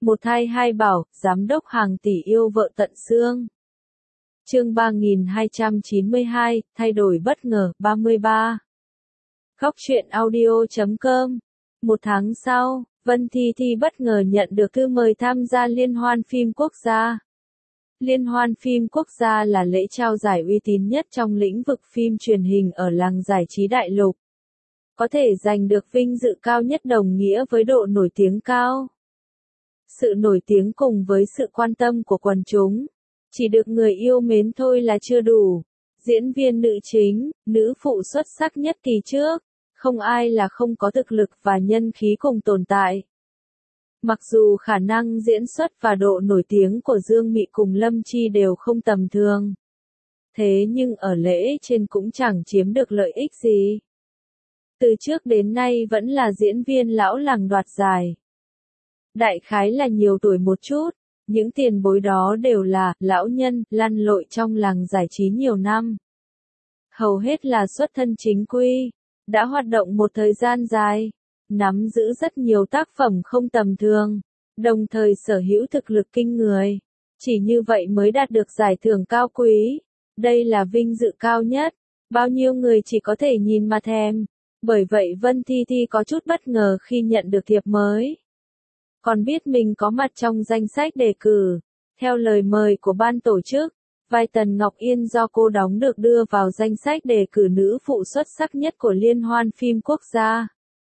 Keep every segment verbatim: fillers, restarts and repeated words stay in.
Một thai hai bảo, giám đốc hàng tỷ yêu vợ tận xương. Chương ba nghìn hai trăm chín mươi hai, thay đổi bất ngờ, ba mươi ba. Góc truyện audio chấm com. Một tháng sau, Vân Thi Thi bất ngờ nhận được thư mời tham gia Liên hoan phim quốc gia. Liên hoan phim quốc gia là lễ trao giải uy tín nhất trong lĩnh vực phim truyền hình ở làng giải trí đại lục. Có thể giành được vinh dự cao nhất đồng nghĩa với độ nổi tiếng cao. Sự nổi tiếng cùng với sự quan tâm của quần chúng, chỉ được người yêu mến thôi là chưa đủ. Diễn viên nữ chính, nữ phụ xuất sắc nhất kỳ trước, không ai là không có thực lực và nhân khí cùng tồn tại. Mặc dù khả năng diễn xuất và độ nổi tiếng của Dương Mị cùng Lâm Chi đều không tầm thường. Thế nhưng ở lễ trên cũng chẳng chiếm được lợi ích gì. Từ trước đến nay vẫn là diễn viên lão làng đoạt giải. Đại khái là nhiều tuổi một chút, những tiền bối đó đều là lão nhân, lăn lội trong làng giải trí nhiều năm. Hầu hết là xuất thân chính quy, đã hoạt động một thời gian dài, nắm giữ rất nhiều tác phẩm không tầm thường, đồng thời sở hữu thực lực kinh người. Chỉ như vậy mới đạt được giải thưởng cao quý. Đây là vinh dự cao nhất, bao nhiêu người chỉ có thể nhìn mà thèm. Bởi vậy Vân Thi Thi có chút bất ngờ khi nhận được thiệp mới. Còn biết mình có mặt trong danh sách đề cử. Theo lời mời của ban tổ chức, vai Tần Ngọc Yên do cô đóng được đưa vào danh sách đề cử nữ phụ xuất sắc nhất của Liên hoan phim quốc gia.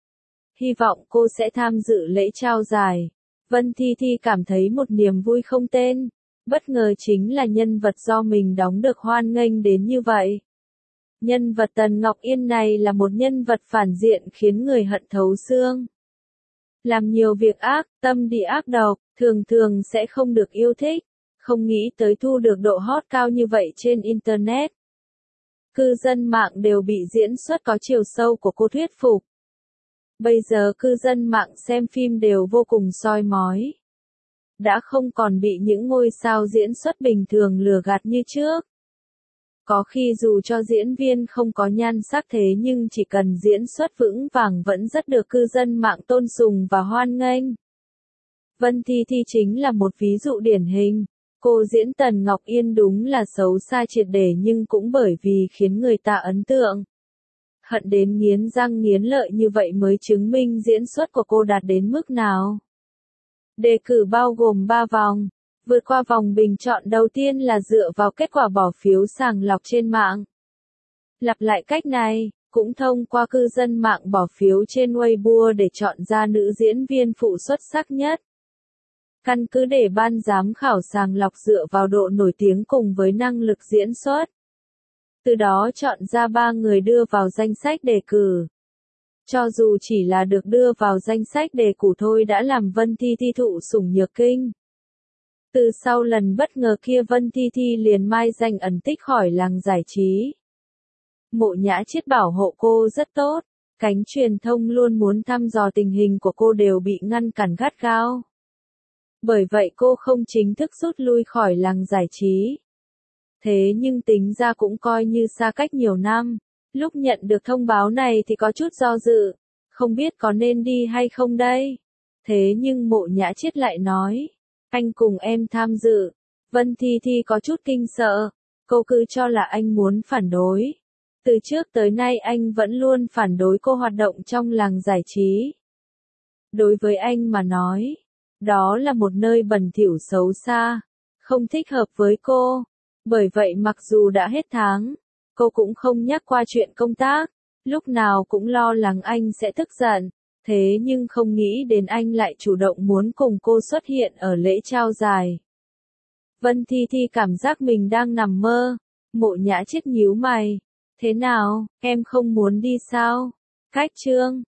Hy vọng cô sẽ tham dự lễ trao giải. Vân Thi Thi cảm thấy một niềm vui không tên. Bất ngờ chính là nhân vật do mình đóng được hoan nghênh đến như vậy. Nhân vật Tần Ngọc Yên này là một nhân vật phản diện khiến người hận thấu xương. Làm nhiều việc ác, tâm địa ác độc, thường thường sẽ không được yêu thích, không nghĩ tới thu được độ hot cao như vậy trên Internet. Cư dân mạng đều bị diễn xuất có chiều sâu của cô thuyết phục. Bây giờ cư dân mạng xem phim đều vô cùng soi mói. Đã không còn bị những ngôi sao diễn xuất bình thường lừa gạt như trước. Có khi dù cho diễn viên không có nhan sắc thế nhưng chỉ cần diễn xuất vững vàng vẫn rất được cư dân mạng tôn sùng và hoan nghênh. Vân Thi Thi chính là một ví dụ điển hình. Cô diễn Tần Ngọc Yên đúng là xấu xa triệt để nhưng cũng bởi vì khiến người ta ấn tượng. Hận đến nghiến răng nghiến lợi như vậy mới chứng minh diễn xuất của cô đạt đến mức nào. Đề cử bao gồm ba vòng. Vượt qua vòng bình chọn đầu tiên là dựa vào kết quả bỏ phiếu sàng lọc trên mạng. Lặp lại cách này, cũng thông qua cư dân mạng bỏ phiếu trên Weibo để chọn ra nữ diễn viên phụ xuất sắc nhất. Căn cứ để ban giám khảo sàng lọc dựa vào độ nổi tiếng cùng với năng lực diễn xuất. Từ đó chọn ra ba người đưa vào danh sách đề cử. Cho dù chỉ là được đưa vào danh sách đề cử thôi đã làm Vân Thi Thi thụ sủng nhược kinh. Từ sau lần bất ngờ kia Vân Thi Thi liền mai danh ẩn tích khỏi làng giải trí. Mộ Nhã Chiết bảo hộ cô rất tốt, cánh truyền thông luôn muốn thăm dò tình hình của cô đều bị ngăn cản gắt gao. Bởi vậy cô không chính thức rút lui khỏi làng giải trí. Thế nhưng tính ra cũng coi như xa cách nhiều năm, lúc nhận được thông báo này thì có chút do dự, không biết có nên đi hay không đây. Thế nhưng Mộ Nhã Chiết lại nói, anh cùng em tham dự. Vân Thi Thi có chút kinh sợ, cô cứ cho là anh muốn phản đối. Từ trước tới nay anh vẫn luôn phản đối cô hoạt động trong làng giải trí. Đối với anh mà nói, đó là một nơi bẩn thỉu xấu xa, không thích hợp với cô. Bởi vậy mặc dù đã hết tháng, cô cũng không nhắc qua chuyện công tác, lúc nào cũng lo lắng anh sẽ tức giận. Thế nhưng không nghĩ đến anh lại chủ động muốn cùng cô xuất hiện ở lễ trao giải. Vân Thi Thi cảm giác mình đang nằm mơ. Mộ Nhã Chiết nhíu mày. Thế nào, em không muốn đi sao? Cách chương.